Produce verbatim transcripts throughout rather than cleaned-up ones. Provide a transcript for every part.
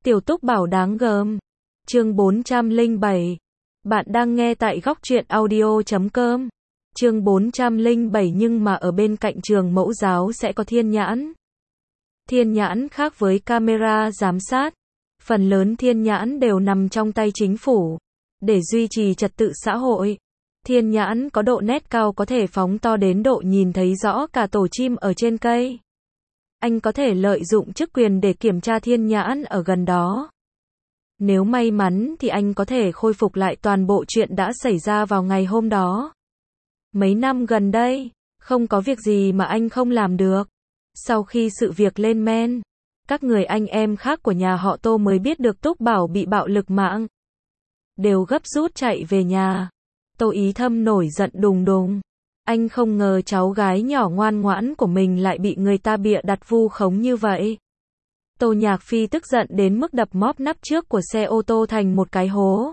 Tiểu Túc Bảo đáng gờm. Chương bốn trăm lẻ bảy. Bạn đang nghe tại góc truyện audio chấm com. Chương bốn trăm lẻ bảy nhưng mà ở bên cạnh trường mẫu giáo sẽ có thiên nhãn. Thiên nhãn khác với camera giám sát. Phần lớn thiên nhãn đều nằm trong tay chính phủ. Để duy trì trật tự xã hội. Thiên nhãn có độ nét cao có thể phóng to đến độ nhìn thấy rõ cả tổ chim ở trên cây. Anh có thể lợi dụng chức quyền để kiểm tra thiên nhãn ở gần đó. Nếu may mắn thì anh có thể khôi phục lại toàn bộ chuyện đã xảy ra vào ngày hôm đó. Mấy năm gần đây, không có việc gì mà anh không làm được. Sau khi sự việc lên men, các người anh em khác của nhà họ Tô mới biết được Túc Bảo bị bạo lực mạng. Đều gấp rút chạy về nhà. Tô Ý Thâm nổi giận đùng đùng. Anh không ngờ cháu gái nhỏ ngoan ngoãn của mình lại bị người ta bịa đặt vu khống như vậy. Tô Nhạc Phi tức giận đến mức đập móp nắp trước của xe ô tô thành một cái hố.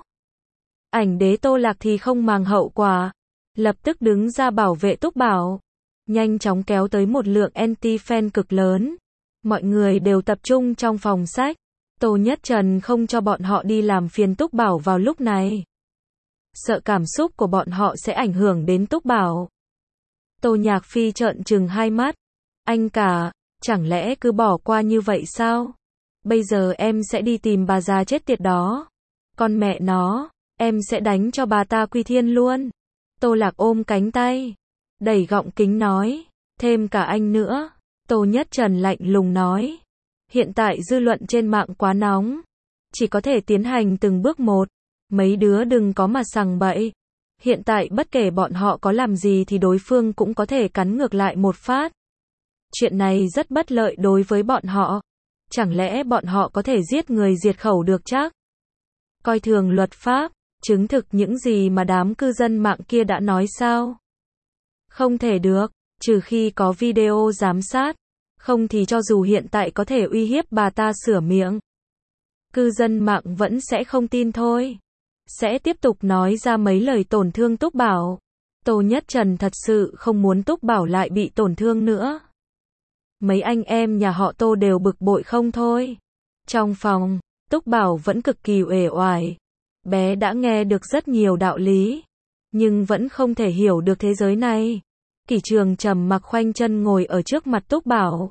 Ảnh đế Tô Lạc thì không màng hậu quả. Lập tức đứng ra bảo vệ Túc Bảo. Nhanh chóng kéo tới một lượng anti-fan cực lớn. Mọi người đều tập trung trong phòng sách. Tô Nhất Trần không cho bọn họ đi làm phiền Túc Bảo vào lúc này. Sợ cảm xúc của bọn họ sẽ ảnh hưởng đến Túc Bảo. Tô Nhạc Phi trợn trừng hai mắt. Anh cả, chẳng lẽ cứ bỏ qua như vậy sao? Bây giờ em sẽ đi tìm bà già chết tiệt đó. Con mẹ nó, em sẽ đánh cho bà ta quy thiên luôn. Tô Lạc ôm cánh tay, đẩy gọng kính nói, thêm cả anh nữa. Tô Nhất Trần lạnh lùng nói, hiện tại dư luận trên mạng quá nóng, chỉ có thể tiến hành từng bước một. Mấy đứa đừng có mà sằng bậy. Hiện tại bất kể bọn họ có làm gì thì đối phương cũng có thể cắn ngược lại một phát. Chuyện này rất bất lợi đối với bọn họ. Chẳng lẽ bọn họ có thể giết người diệt khẩu được chắc? Coi thường luật pháp, chứng thực những gì mà đám cư dân mạng kia đã nói sao? Không thể được, trừ khi có video giám sát. Không thì cho dù hiện tại có thể uy hiếp bà ta sửa miệng, cư dân mạng vẫn sẽ không tin thôi. Sẽ tiếp tục nói ra mấy lời tổn thương Túc Bảo. Tô Nhất Trần thật sự không muốn Túc Bảo lại bị tổn thương nữa. Mấy anh em nhà họ Tô đều bực bội không thôi. Trong phòng, Túc Bảo vẫn cực kỳ uể oải. Bé đã nghe được rất nhiều đạo lý, nhưng vẫn không thể hiểu được thế giới này. Kỷ Trường trầm mặc khoanh chân ngồi ở trước mặt Túc Bảo.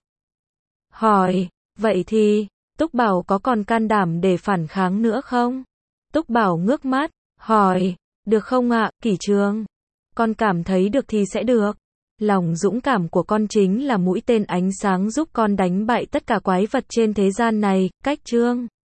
Hỏi, vậy thì, Túc Bảo có còn can đảm để phản kháng nữa không? Túc Bảo ngước mắt, hỏi, được không ạ, Kỷ Trường? Con cảm thấy được thì sẽ được. Lòng dũng cảm của con chính là mũi tên ánh sáng giúp con đánh bại tất cả quái vật trên thế gian này, cách Trương.